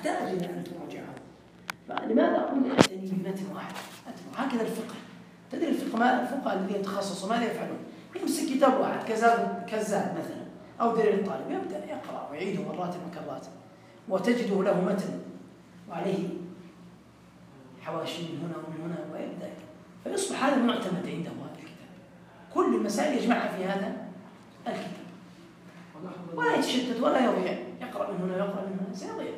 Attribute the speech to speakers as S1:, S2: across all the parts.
S1: تحتاج إلى أن تراجعه. فلماذا أقول اعتني بمتن واحد؟ هكذا الفقه. تدري الفقهاء الذين تخصصوا ماذا يفعلون؟ يمسك كتاب واحد كزاد مثلا أو دليل الطالب، يبدأ يقرأ ويعيده مرات وكرات، وتجده له متن وعليه حواشي من هنا ومن هنا، ويبدأ فيصبح هذا المعتمد عنده هذا الكتاب. كل المسائل يجمعها في هذا الكتاب ولا يتشتت ولا يضيع، يقرأ من هنا ويقرأ من هنا سيضيع.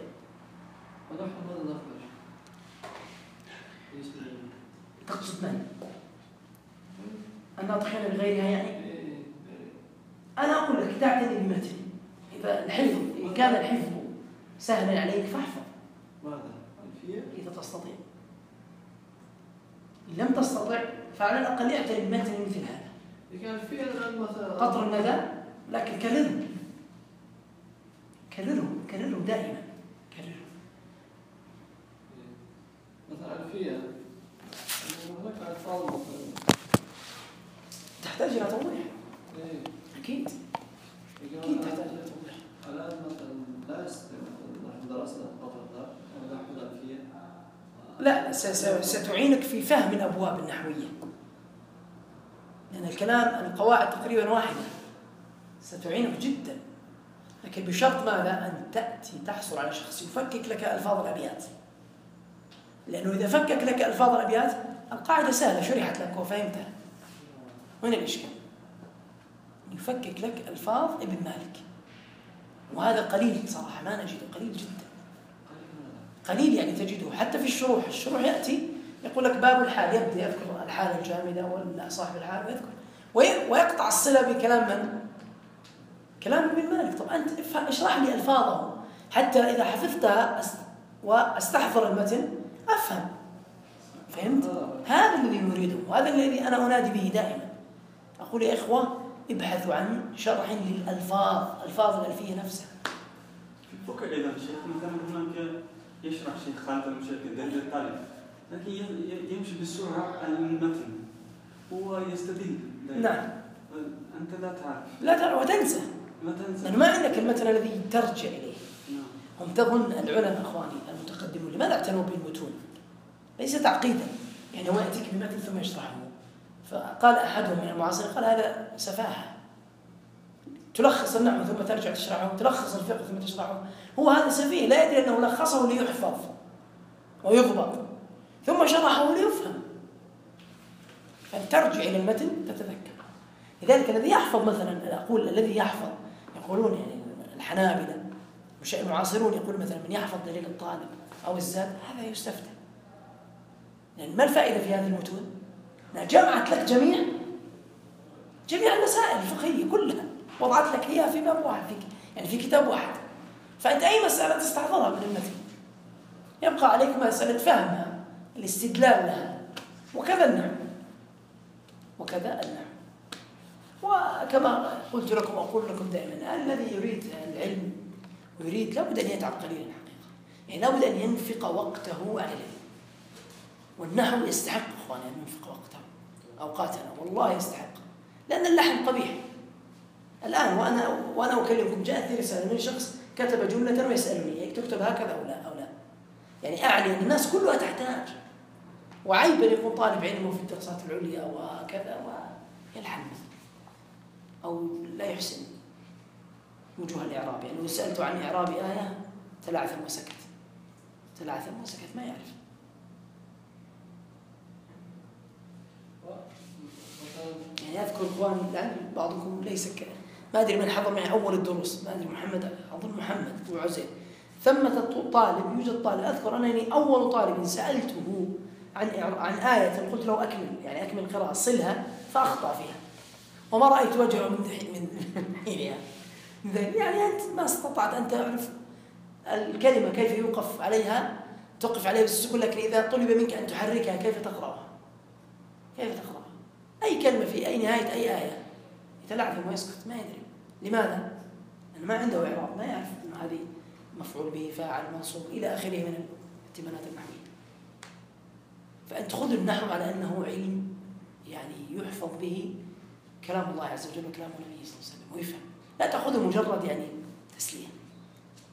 S1: تقصد من؟ الناطقين بغيرها يعني؟ أنا أقول لك تعتني بمتن. إذا كان الحفظ سهلا عليك فاحفظ إذا تستطيع. إن لم تستطع فعلى الأقل اعتني بمتن مثل هذا. قطر الندى، لكن كرره دائما، كرره.
S2: مثلا ألفية هناك ألفاظ
S1: تحتاج إلى توضيح. أكيد تحتاج إلى توضيح.
S2: الآن مثلا لا نحن درسنا قطر النار ونحن ألفية.
S1: لا، ستعينك في فهم الأبواب النحوية، لأن القواعد تقريبا واحدة، ستعينك جدا، لكن بشرط ماذا؟ أن تأتي تحصل على شخص يفكك لك ألفاظ الأبيات، لأنه إذا فكك لك ألفاظ الأبيات القاعدة سهلة شرحت لك وفهمتها. وين الإشكال؟ يفكك لك ألفاظ ابن مالك، وهذا قليل صراحة، ما نجده، قليل جدا، قليل يعني تجده حتى في الشروح يأتي يقول لك باب الحال، يبدأ يذكر الحال الجامدة ولا صاحب الحال ويذكر ويقطع الصلة بكلام من؟ كلام ابن مالك. طب أنت اشرح لي ألفاظه حتى إذا حفظتها واستحضر المتن أفهم. فهمت؟ هذا الذي نريده، وهذا الذي أنا أنادي به دائما. أقول يا إخوة ابحثوا عن شرح ألفاظ الألفية نفسها.
S3: في الفقه إذا الشيخ مثلا هناك يشرح شيخ خالد المشاكل دليل الطالب، لكن يمشي بسرعة على المتن ويستدل.
S1: نعم.
S3: أنت لا تعرف.
S1: لا تعرف وتنسى. لأنه ما عندك المتن الذي ترجع إليه. هم تظن العلماء أخواني المتقدمون لماذا اعتنوا بالمتون؟ ليس تعقيدا، يعني هو يأتيك بمتن ثم يشرحه. فقال أحدهم من المعاصرين قال هذا سفاهة، تلخص النحو ثم ترجع تشرحه، تلخص الفقه ثم تشرحه. هو هذا سفيه لا يدري أنه لخصه ليحفظ ويضبط ثم شرحه ليفهم. فترجع إلى المتن تتذكر. لذلك الذي يحفظ مثلا، أقول الذي يحفظ، يقولون يعني الحنابلة المعاصرون يقول مثلا من يحفظ دليل الطالب أو الزاد هذا يستفتى. يعني ما الفائدة في هذه المتون؟ جمعت لك جميع المسائل الفقهية كلها، وضعت لك إياها في باب واحد، يعني في كتاب واحد. فأنت أي مسألة تستحضرها من المتن، يبقى عليك مسألة فهمها، الاستدلال لها، وكذا النحو. وكما قلت لكم أقول لكم دائما، الذي يريد العلم ويريد لابد أن يتعب قليلا حقيقة، يعني لابد أن ينفق وقته على العلم. والنحو يستحق أخواني أن ينفق وقته أوقاتنا، والله يستحق، لأن اللحن قبيح. الآن وأنا أكلمكم جاءتني رسالة من شخص كتب جملة ويسألني تكتب هكذا أو لا، يعني أعني أن الناس كلها تحتاج، وعيب أن يكون طالب علم في الدراسات العليا وكذا ويلحن أو لا يحسن وجوه الإعراب. يعني لو سألت عن إعراب آية تلعثم وسكت ما يعرف. يعني أذكر إخواني الآن بعضكم ليس ما أدري من حضر معي أول الدروس، ما أدري أظن محمد وعزيز، ثمة طالب، يوجد طالب أذكر أنني أول طالب سألته عن آية قلت له أكمل القراءة صلها فأخطأ فيها، وما رأيت وجهه من حينها. يعني أنت ما استطعت أن تعرف الكلمة كيف يوقف عليها، توقف عليها بالسكون، لكن إذا طلب منك أن تحركها كيف تقرأها؟ أي كلمة في أي نهاية أي آية يتلعثم ويسكت ما يدري. لماذا؟ لأنه ما عنده إعراب، ما يعرف أن هذه مفعول به فاعل منصوب إلى آخره من الاحتمالات النحوية. فأنت خذ النحو على أنه علم يعني يحفظ به كلام الله عز وجل وكلام النبي صلى الله عليه وسلم ويفهم، لا تأخذه مجرد يعني تسلية.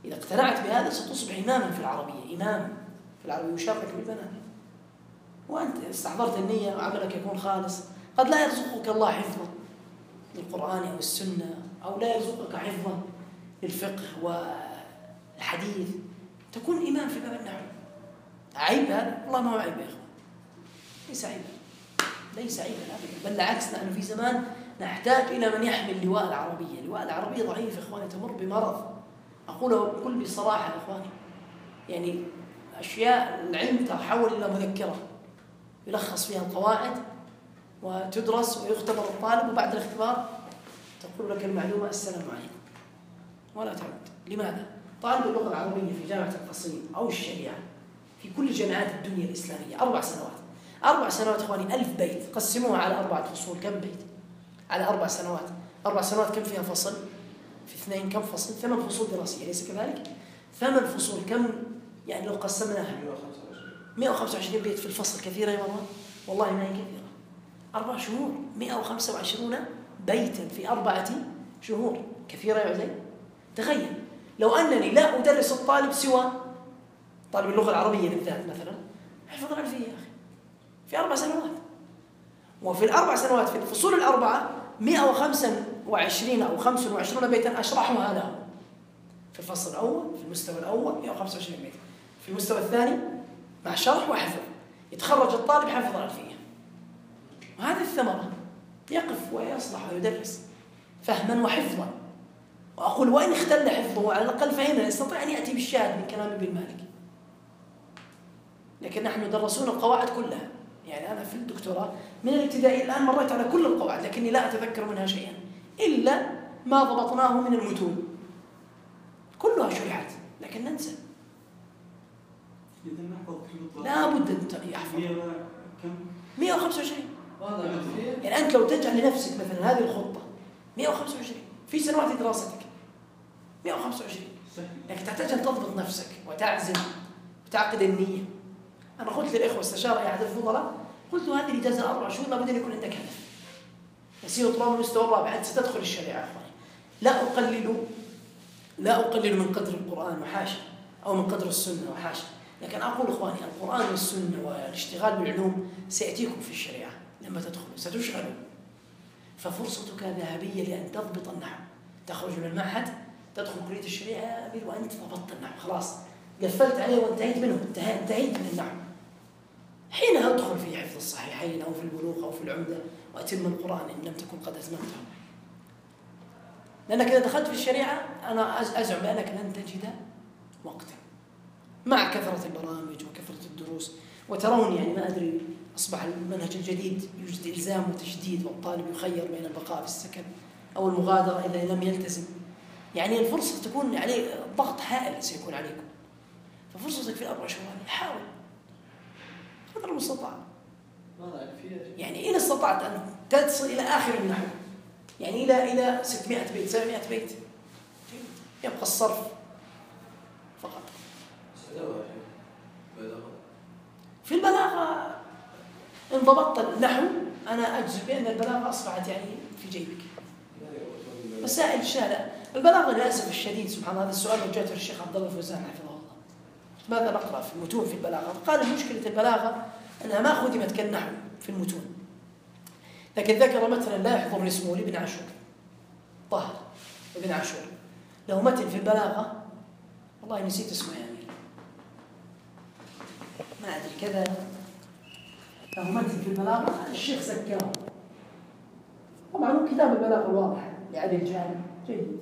S1: إذا اقتنعت بهذا ستصبح إماما في العربية، إمام في العربية يشارك بالبنات. وأنت استحضرت النية وعملك يكون خالص، قد لا يرزقك الله حفظا للقرآن أو السنة، أو لا يرزقك حفظا للفقه والحديث، تكون إمام في باب النحو. عيب هذا؟ والله ما هو عيب يا إخوان، ليس عيبا، ليس عيبا أبدا، بل بالعكس، نحن في زمان نحتاج إلى من يحمل لواء العربية. لواء العربية ضعيف يا إخواني، تمر بمرض، أقوله بكل بصراحة يا إخواني. يعني أشياء العلم تحول إلى مذكرة يلخص فيها القواعد وتدرس ويختبر الطالب، وبعد الاختبار تقول لك المعلومة السلام عليكم ولا تعود. لماذا؟ طالب اللغة العربية في جامعة القصيم أو الشريعة في كل جامعات الدنيا الإسلامية 4 سنوات. 4 سنوات إخواني 1000 بيت، قسموها على 4 فصول، كم بيت؟ على 4 سنوات. 4 سنوات كم فيها فصل؟ في 2 كم فصل؟ 8 فصول دراسية، أليس كذلك؟ 8 فصول كم؟ يعني لو قسمناها 125 بيت في الفصل، كثيرة يا مروان؟ والله ما هي كثيرة. 4 شهور 125 بيتا في 4 شهور، كثيرة يا عزيز؟ تخيل لو أنني لا أدرس الطالب سوى طالب اللغة العربية بالذات مثلا، حفظ الألفية يا أخي في 4 سنوات. وفي ال4 سنوات في الفصول ال4 125 أو 25 بيتا أشرحها له في الفصل الأول، في المستوى الأول 125 بيتا، في المستوى الثاني مع شرح وحفظ، يتخرج الطالب حفظ الألفية. وهذه الثمرة، يقف ويصلح ويدرس فهما وحفظا. وأقول وإن اختل حفظه على الأقل فهمنا، يستطيع أن يأتي بالشاهد من كلام ابن مالك. لكن نحن درسونا القواعد كلها، يعني أنا في الدكتوراه من الابتدائي الآن مريت على كل القواعد، لكني لا أتذكر منها شيئا إلا ما ضبطناه من المتون، كلها شرحت لكن ننسى. لا بد أن يحفظ 125. يعني أنت لو تجعل لنفسك مثلا هذه الخطة 125 في سنوات دراستك 125، لكن تحتاج أن تضبط نفسك وتعزم وتعقد النية. أنا قلت للإخوة استشار أحد الفضلاء، قلت هذه الإجازة 4 شهور لابد أن يكون عندك هدف، يصير طلاب المستوى الرابع أنت ستدخل الشريعة. أخواني لا أقلل من قدر القرآن وحاشا، أو من قدر السنة وحاشا، لكن أقول إخواني القرآن والسنة والاشتغال بالعلوم سيأتيكم في الشريعة لما تدخلوا، ستشغلوا، ففرصتك ذهبية لأن تضبط النحو. تخرج من المعهد تدخل كلية الشريعة وأنت ضبطت النحو، خلاص قفلت عليه وانتهيت منه، انتهيت من النحو. حينها أدخل في حفظ الصحيحين أو في البلوغ أو في العمدة وأتم القرآن إن لم تكن قد أتممته. لأنك إذا دخلت في الشريعة أنا أزعم بأنك لن تجد وقتا مع كثرة البرامج وكثرة الدروس. وترون يعني ما أدري أصبح المنهج الجديد يوجد إلزام وتشديد، والطالب يخير بين البقاء في السكن أو المغادرة إذا لم يلتزم. يعني الفرصة تكون عليه ضغط هائل سيكون عليكم، ففرصتك في 4 شهور حاول قدر المستطاع. يعني إن استطعت أن تصل إلى آخر النحو، يعني إلى 600 بيت 700 بيت، يبقى الصرف فقط. في البلاغة إن ضبطت النحو أنا أجزم بأن البلاغة أصبحت يعني في جيبك. مسائل الشارع البلاغة للأسف الشديد سبحان الله، هذا السؤال وجهته للشيخ عبد الله الفوزان حفظه الله، ماذا نقرأ في المتون في البلاغة؟ قال مشكلة البلاغة أنها ما خدمت كالنحو في المتون، لكن ذكر مثلا لا يحضر اسمه لابن عاشور، طاهر ابن عاشور له متن في البلاغة، والله نسيت اسمه يعني ما أدري كذا، له متن في البلاغة الشيخ زكاه. طبعا كتاب البلاغة الواضح لعلي الجانب جيد.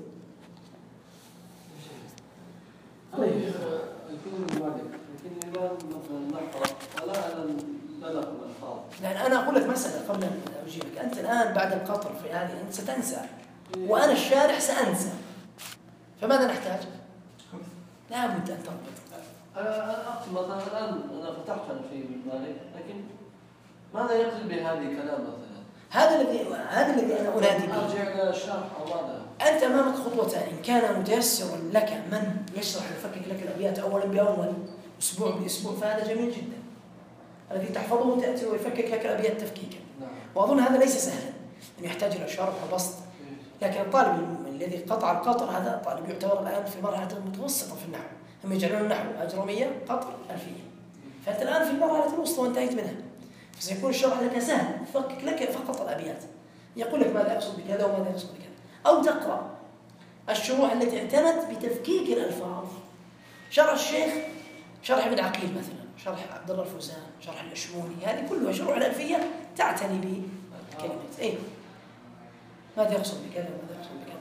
S2: طيب يكون مالك لكن الإمام مثلا نقرأ ولا على البلاغ والألفاظ.
S1: لأن أنا أقول لك مسألة قبل أن أجيبك، أنت الآن بعد القطر في هذه أنت ستنسى وأنا الشارح سأنسى، فماذا نحتاج؟ لا بد أن تضبط.
S2: مثلا الآن أنا فتحت في مالك، لكن ماذا يقصد بهذه كلام مثلا؟
S1: هذا الذي أنا أنادي به.
S2: أرجع إلى الشرح أو ماذا؟
S1: أنت أمامك خطوتان، إن كان متيسرا لك من يشرح ويفكك لك الأبيات أولا بأول أسبوع بأسبوع فهذا جميل جدا، الذي تحفظه تأتي ويفكك لك الأبيات تفكيكا. وأظن هذا ليس سهلا، أن يحتاج إلى شرح وبسط، لكن الطالب الذي قطع القطر هذا طالب يعتبر الآن في مرحلة متوسطة في النحو، هم يجعلون النحو أجرمية قطر ألفية، فأنت الآن في المرحلة الوسطى وانتهيت منها، فسيكون الشرح لك سهل، يفكك لك فقط الأبيات، يقول لك ماذا يقصد بكذا وماذا يقصد بكذا، أو تقرأ الشروح التي اعتنت بتفكيك الألفاظ. شرح الشيخ، شرح ابن عقيل مثلا، شرح عبد الله الفوزان، شرح الأشموني، هذه كلها شروح الألفية تعتني بكلمة إيه ماذا يقصد بكذا وماذا يقصد بكذا.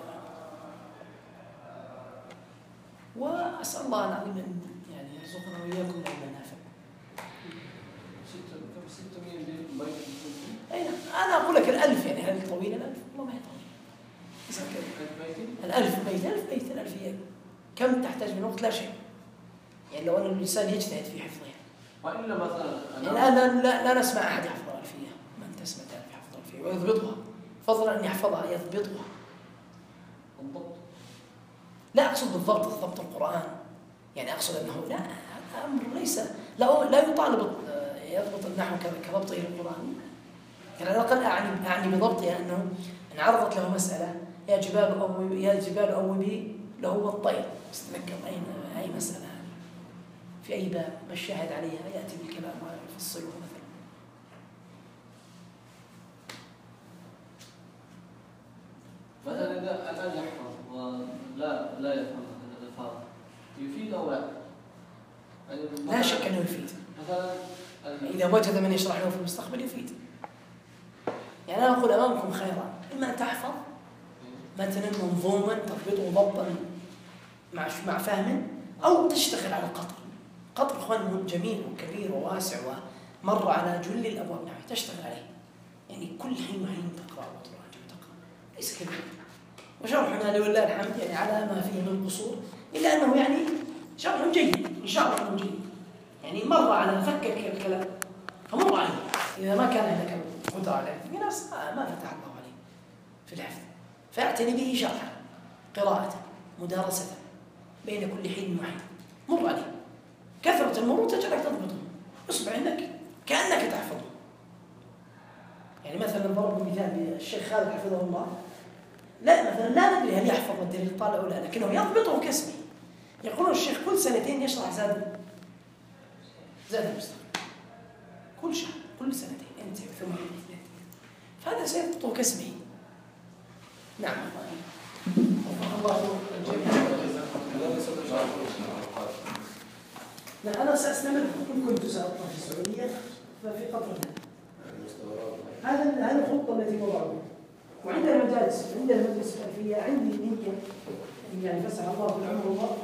S1: وأسأل الله العظيم أن يعني يرزقنا وإياكم علما نافعا.
S2: 600 بيت.
S1: أي نعم، أنا أقول لك الألف يعني هل طويلة؟ الألف والله ما هي طويلة. الألف بيت الألفية كم تحتاج من وقت؟ لا شيء. يعني لو أن الإنسان يجتهد في حفظها.
S2: وإلا مثلا
S1: يعني لا نسمع أحد يحفظ الألفية، من تسمع يحفظ الألفية ويضبطها، فضلا أن يحفظها يضبطها.
S2: الضبط.
S1: لا أقصد بالضبط ضبط القرآن، يعني أقصد أنه لا، هذا أمر ليس لا يطالب يضبط النحو كضبطه للقرآن. يعني على الأقل أعني بضبطها أنه إن عرضت له مسألة يا جبال أوبي له والطير، استذكر أي مسألة هذه في أي باب بالشاهد عليها يأتي بالكلام ويفصله مثلا.
S2: مثلا إذا الآن يحفظ ولا يفهم الألفاظ يفيد أو لا؟
S1: لا شك أنه يفيد.
S2: مثلا
S1: إذا وجد من يشرح له في المستقبل يفيد. يعني أنا أقول أمامكم خيرا، إما أن تحفظ متنا منظوما تضبطه ضبطا مع فهم، أو تشتغل على القطر. قطر إخوان جميل وكبير وواسع ومر على جل الأبواب النحوية، تشتغل عليه. يعني كل حين وحين تقرأ وتراجع وتقرأ، ليس كبير. وشرحنا لله الحمد يعني على ما فيه من قصور، إلا أنه يعني شرح جيد إن شاء الله أنه جيد. يعني مر على فكك الكلام فمر عليه. إذا ما كان عندك قدرة على الحفظ، في ناس ما فتح الله عليه في الحفظ، فاعتني به شرحا، قراءة، مدارسة بين كل حين وحين. مر عليه، كثرة المرور تجعلك تضبطه، اصبح انك كأنك تحفظه. يعني مثلا ضرب مثال الشيخ خالد حفظه الله، لا مثلا لا ندري هل يحفظ الدليل الطالع او لا، لكنه يضبطه كاسمه. يقولون الشيخ كل سنتين يشرح زاد المستقبل، كل شهر، كل سنتين انت ثم فهذا سيضبطه كاسمه. نعم الله الجميع. لا أنا سأستمر إن كنت سأطلع في السعودية ففي قطر هذا الخطة التي وضعوها. وعندنا مجالس، عندنا مجلس الألفية، عندي نية يعني فسح الله بالعمر والله